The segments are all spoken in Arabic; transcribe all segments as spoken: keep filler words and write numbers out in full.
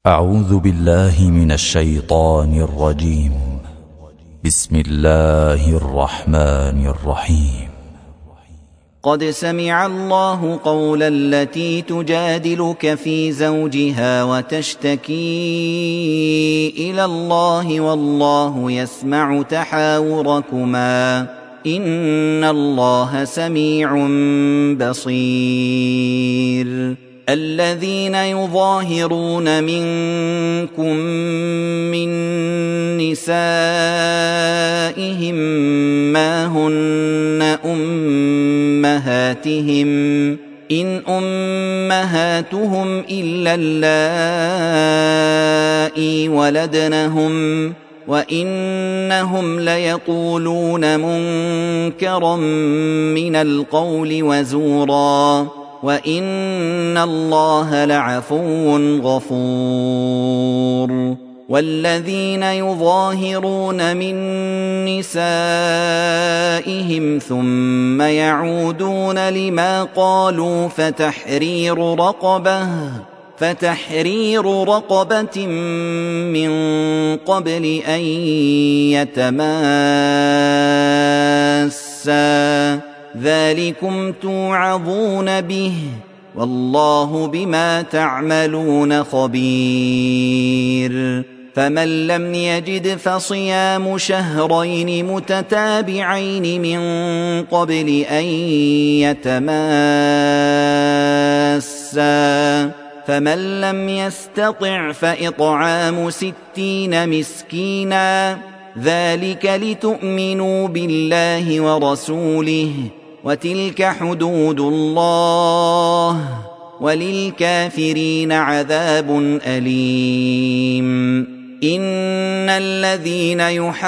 أعوذ بالله من الشيطان الرجيم. بسم الله الرحمن الرحيم. قد سمع الله قول التي تجادلك في زوجها وتشتكي إلى الله والله يسمع تحاوركما إن الله سميع بصير. الذين يظاهرون منكم من نسائهم ما هن أمهاتهم إن أمهاتهم إلا اللائي ولدنهم وإنهم ليقولون منكرا من القول وزورا وإن الله لعفو غفور. والذين يظاهرون من نسائهم ثم يعودون لما قالوا فتحرير رقبة فتحرير رقبة من قبل أن يتماسا ذلكم توعظون به والله بما تعملون خبير. فمن لم يجد فصيام شهرين متتابعين من قبل أن يتماسا فمن لم يستطع فإطعام ستين مسكينا ذلك لتؤمنوا بالله ورسوله وتلك حدود الله وللكافرين عذاب أليم. إن الذين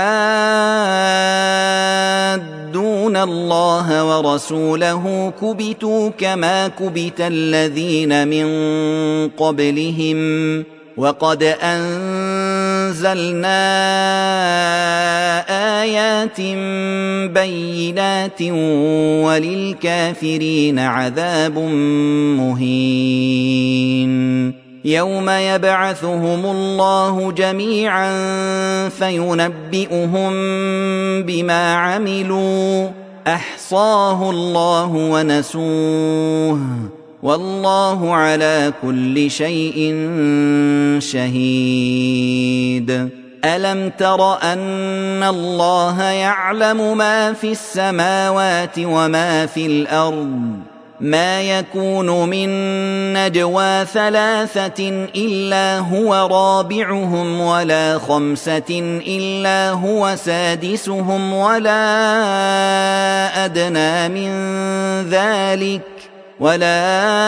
يحادون الله ورسوله كبتوا كما كبت الذين من قبلهم وقد أنزلنا آيات بينات وللكافرين عذاب مهين. يوم يبعثهم الله جميعا فينبئهم بما عملوا أحصاه الله ونسوه والله على كل شيء شهيد. ألم تر أن الله يعلم ما في السماوات وما في الأرض ما يكون من نجوى ثلاثة إلا هو رابعهم ولا خمسة إلا هو سادسهم ولا أدنى من ذلك ولا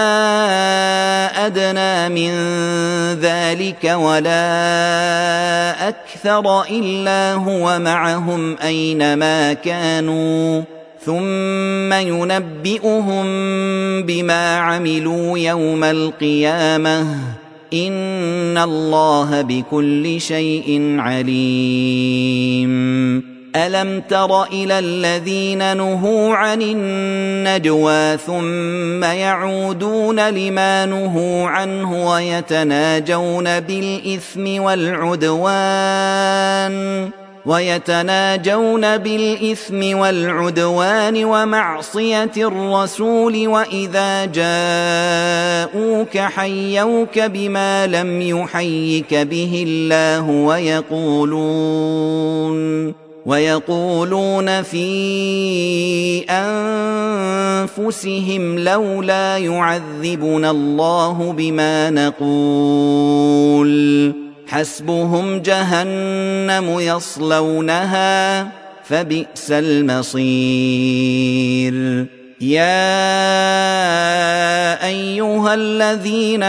أدنى من ذلك ولا أكثر إلا هو معهم أينما كانوا ثم ينبئهم بما عملوا يوم القيامة إن الله بكل شيء عليم. ألم تر إلى الذين نهوا عن النجوى ثم يعودون لما نهوا عنه ويتناجون بالإثم والعدوان ويتناجون بالإثم والعدوان ومعصية الرسول وإذا جاءوك حيوك بما لم يحيك به الله ويقولون ويقولون في أنفسهم لولا يعذبنا الله بما نقول حسبهم جهنم يصلونها فبئس المصير. يا أيها الذين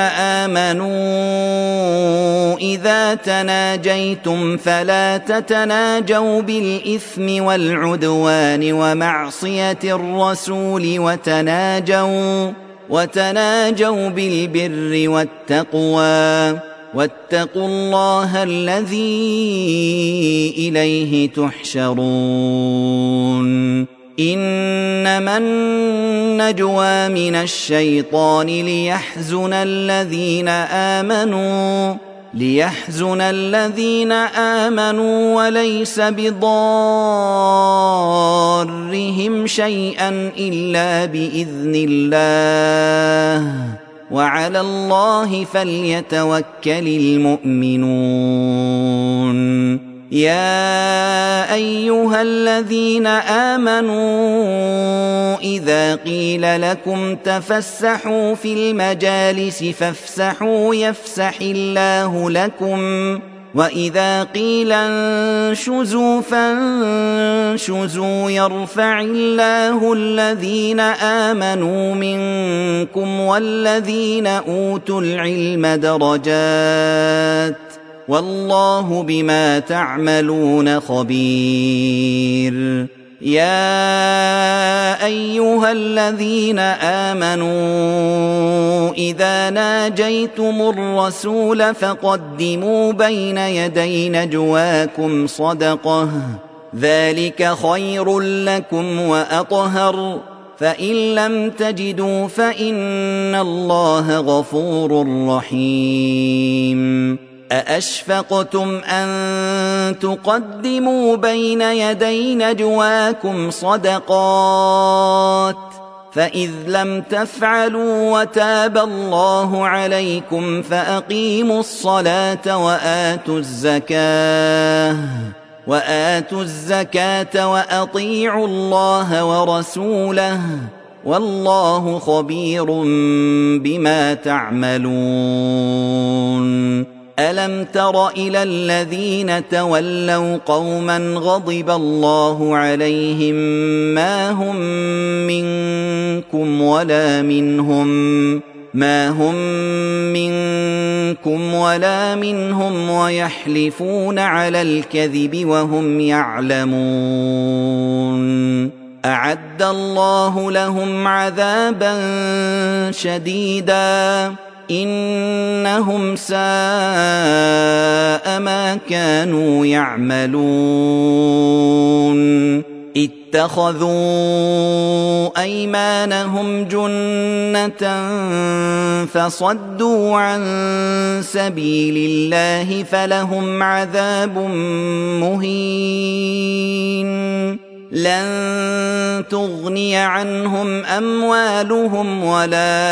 آمنوا إذا تناجيتم فلا تتناجوا بالإثم والعدوان ومعصية الرسول وتناجوا وتناجوا بالبر والتقوى واتقوا الله الذي إليه تحشرون. إنما النجوى من الشيطان ليحزن الذين آمنوا ليحزن الذين آمنوا وليس بضارهم شيئا إلا بإذن الله وعلى الله فليتوكل المؤمنون. يا أيها الذين آمنوا إذا قيل لكم تفسحوا في المجالس فافسحوا يفسح الله لكم وإذا قيل انشزوا فانشزوا يرفع الله الذين آمنوا منكم والذين أوتوا العلم درجات والله بما تعملون خبير. يا أيها الذين آمنوا إذا ناجيتم الرسول فقدموا بين يدي نجواكم صدقة ذلك خير لكم وأطهر فإن لم تجدوا فإن الله غفور رحيم. أأشفقتم أن تقدموا بين يدي نجواكم صدقات فإذ لم تفعلوا وتاب الله عليكم فأقيموا الصلاة وآتوا الزكاة وآتوا الزكاة وأطيعوا الله ورسوله والله خبير بما تعملون. ألم تر إلى الذين تولوا قوما غضب الله عليهم ما هم منكم ولا منهم ما هم منكم ولا منهم ويحلفون على الكذب وهم يعلمون أعد الله لهم عذابا شديدا إنهم ساء ما كانوا يعملون. اتخذوا أيمانهم جنة فصدوا عن سبيل الله فلهم عذاب مهين. لن تغني عنهم أموالهم ولا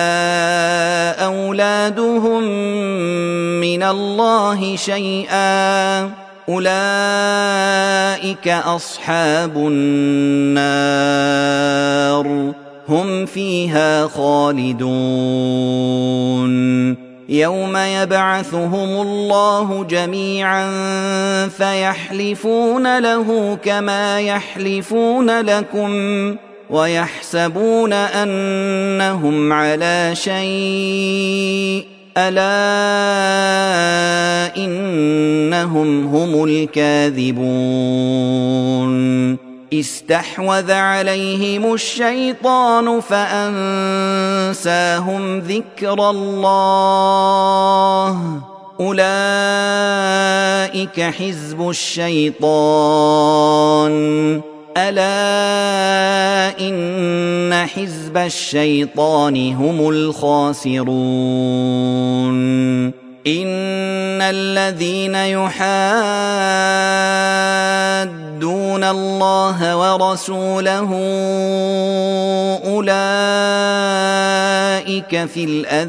أولادهم من الله شيئا أولئك أصحاب النار هم فيها خالدون. يوم يبعثهم الله جميعا فيحلفون له كما يحلفون لكم ويحسبون أنهم على شيء ألا إنهم هم الكاذبون. استحوذ عليهم الشيطان فأنساهم ذكر الله أولئك حزب الشيطان ألا إن حزب الشيطان هم الخاسرون. إن الذين يحادون الله ورسوله أولئك في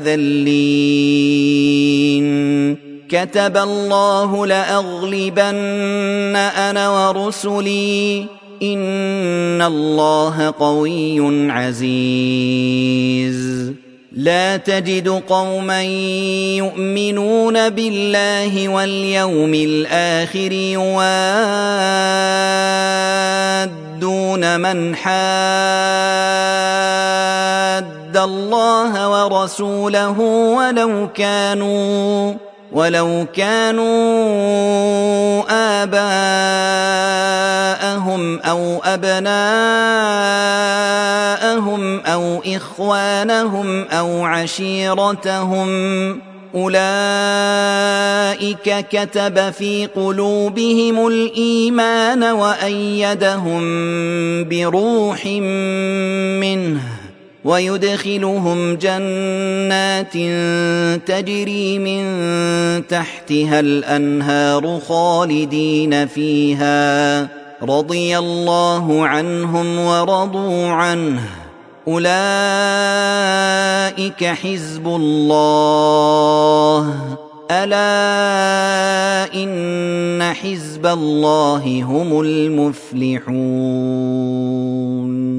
الأذلين. كتب الله لأغلبن أنا ورسلي إن الله قوي عزيز. لا تجد قوما يؤمنون بالله واليوم الآخر يوادون من حاد الله ورسوله ولو كانوا ولو كانوا آباءهم أو أبناءهم أو إخوانهم أو عشيرتهم أولئك كتب في قلوبهم الإيمان وأيدهم بروح منه ويدخلهم جنات تجري من تحتها الأنهار خالدين فيها رضي الله عنهم ورضوا عنه أولئك حزب الله ألا إن حزب الله هم المفلحون.